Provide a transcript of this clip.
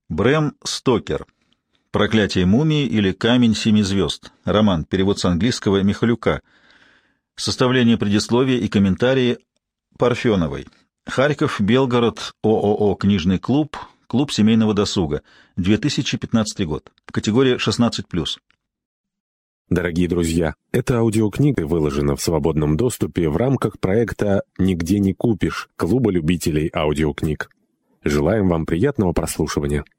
Брэм Стокер. «Проклятие мумии» или «Камень семи звезд». Роман. Перевод с английского Михалюка. Составление предисловия и комментарии Парфеновой. Харьков, Белгород, ООО «Книжный клуб», Клуб семейного досуга. 2015 год. Категория 16+. Дорогие друзья, эта аудиокнига выложена в свободном доступе в рамках проекта «Нигде не купишь» Клуба любителей аудиокниг. Желаем вам приятного прослушивания.